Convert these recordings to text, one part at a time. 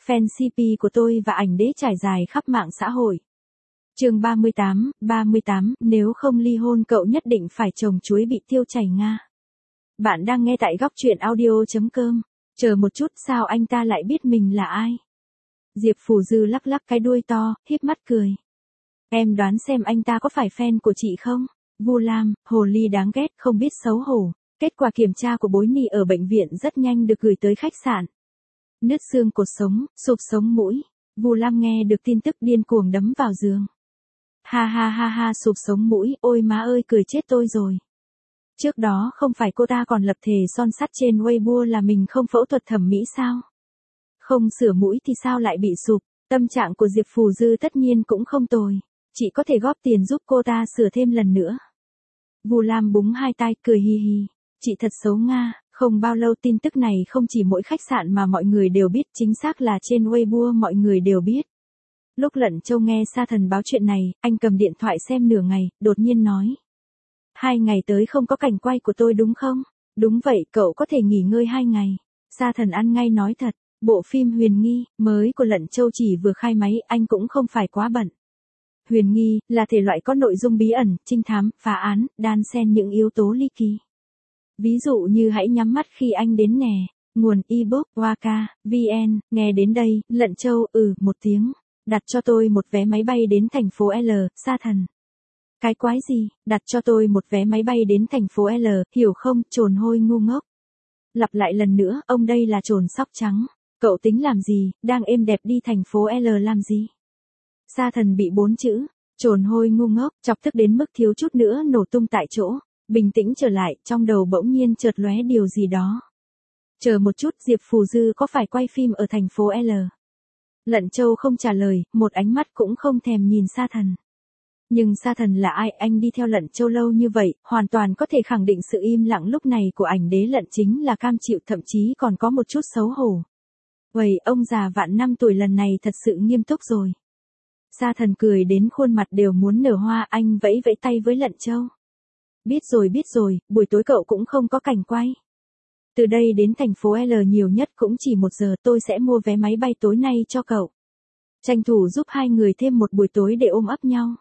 fan CP của tôi và ảnh đế trải dài khắp mạng xã hội. Chương 38, nếu không ly hôn cậu nhất định phải trồng chuối bị tiêu chảy Nga. Bạn đang nghe tại góc truyện audio.com. Chờ một chút, sao anh ta lại biết mình là ai? Diệp Phù Dư lắc lắc cái đuôi to, híp mắt cười. Em đoán xem anh ta có phải fan của chị không? Vu Lam, hồ ly đáng ghét, không biết xấu hổ. Kết quả kiểm tra của bối nì ở bệnh viện rất nhanh được gửi tới khách sạn. Nứt xương cột sống, sụp sống mũi. Vu Lam nghe được tin tức điên cuồng đấm vào giường. Ha, sụp sống mũi, ôi má ơi, cười chết tôi rồi. Trước đó không phải cô ta còn lập thề son sắt trên Weibo là mình không phẫu thuật thẩm mỹ sao? Không sửa mũi thì sao lại bị sụp? Tâm trạng của Diệp Phù Dư tất nhiên cũng không tồi. Chị có thể góp tiền giúp cô ta sửa thêm lần nữa. Vu Lam búng hai tai cười hi hi. Chị thật xấu Nga. Không bao lâu tin tức này không chỉ mỗi khách sạn mà mọi người đều biết, chính xác là trên Weibo mọi người đều biết. Lúc Lận Châu nghe Sa Thần báo chuyện này, anh cầm điện thoại xem nửa ngày, đột nhiên nói. 2 ngày tới không có cảnh quay của tôi đúng không? Đúng vậy, cậu có thể nghỉ ngơi 2 ngày. Sa Thần ăn ngay nói thật, bộ phim Huyền Nghi mới của Lận Châu chỉ vừa khai máy, anh cũng không phải quá bận. Huyền Nghi là thể loại có nội dung bí ẩn, trinh thám, phá án, đan xen những yếu tố ly kỳ. Ví dụ như Hãy nhắm mắt khi anh đến nè, nguồn ebook Waka, VN, nghe đến đây, Lận Châu một tiếng, đặt cho tôi một vé máy bay đến thành phố L, Sa Thần. Cái quái gì, đặt cho tôi một vé máy bay đến thành phố L, hiểu không, trồn hôi ngu ngốc. Lặp lại lần nữa, ông đây là trồn sóc trắng, cậu tính làm gì, đang êm đẹp đi thành phố L làm gì? Sa Thần bị 4 chữ, trồn hôi ngu ngốc, chọc tức đến mức thiếu chút nữa nổ tung tại chỗ. Bình tĩnh trở lại, trong đầu bỗng nhiên chợt lóe điều gì đó. Chờ một chút, Diệp Phù Dư có phải quay phim ở thành phố L? Lận Châu không trả lời, một ánh mắt cũng không thèm nhìn Sa Thần. Nhưng Sa Thần là ai, anh đi theo Lận Châu lâu như vậy, hoàn toàn có thể khẳng định sự im lặng lúc này của ảnh đế Lận chính là cam chịu, thậm chí còn có một chút xấu hổ. Uầy, ông già vạn năm tuổi lần này thật sự nghiêm túc rồi. Sa Thần cười đến khuôn mặt đều muốn nở hoa, anh vẫy vẫy tay với Lận Châu. Biết rồi, buổi tối cậu cũng không có cảnh quay. Từ đây đến thành phố L nhiều nhất cũng chỉ 1 giờ, tôi sẽ mua vé máy bay tối nay cho cậu. Tranh thủ giúp hai người thêm một buổi tối để ôm ấp nhau.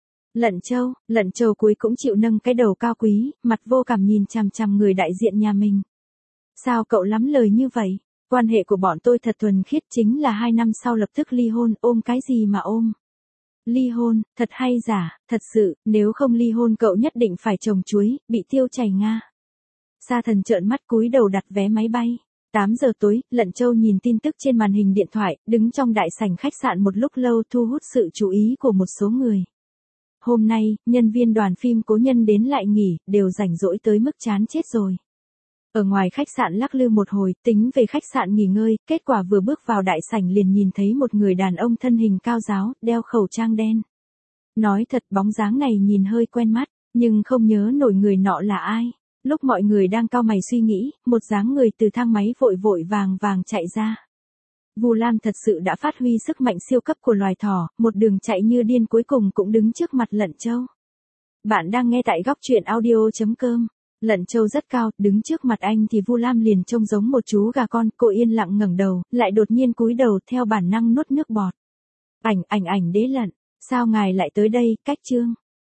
Lận Châu cuối cũng chịu nâng cái đầu cao quý, mặt vô cảm nhìn chằm chằm người đại diện nhà mình. Sao cậu lắm lời như vậy? Quan hệ của bọn tôi thật thuần khiết, chính là 2 năm sau lập tức ly hôn, ôm cái gì mà ôm? Ly hôn, thật hay giả, thật sự, nếu không ly hôn cậu nhất định phải trồng chuối, bị tiêu chảy Nga. Sa Thần trợn mắt cúi đầu đặt vé máy bay. 8 giờ tối, Lận Châu nhìn tin tức trên màn hình điện thoại, đứng trong đại sảnh khách sạn một lúc lâu thu hút sự chú ý của một số người. Hôm nay, nhân viên đoàn phim Cố Nhân đến lại nghỉ, đều rảnh rỗi tới mức chán chết rồi. Ở ngoài khách sạn lắc lư một hồi, tính về khách sạn nghỉ ngơi, kết quả vừa bước vào đại sảnh liền nhìn thấy một người đàn ông thân hình cao ráo, đeo khẩu trang đen. Nói thật, bóng dáng này nhìn hơi quen mắt, nhưng không nhớ nổi người nọ là ai. Lúc mọi người đang cau mày suy nghĩ, một dáng người từ thang máy vội vàng chạy ra. Vu Lam thật sự đã phát huy sức mạnh siêu cấp của loài thỏ, một đường chạy như điên cuối cùng cũng đứng trước mặt Lận Châu. Bạn đang nghe tại góc truyện audio.com. Lận Châu rất cao, đứng trước mặt anh thì Vu Lam liền trông giống một chú gà con, cô yên lặng ngẩng đầu, lại đột nhiên cúi đầu theo bản năng nuốt nước bọt. Ảnh đế Lận, sao ngài lại tới đây, cách chương.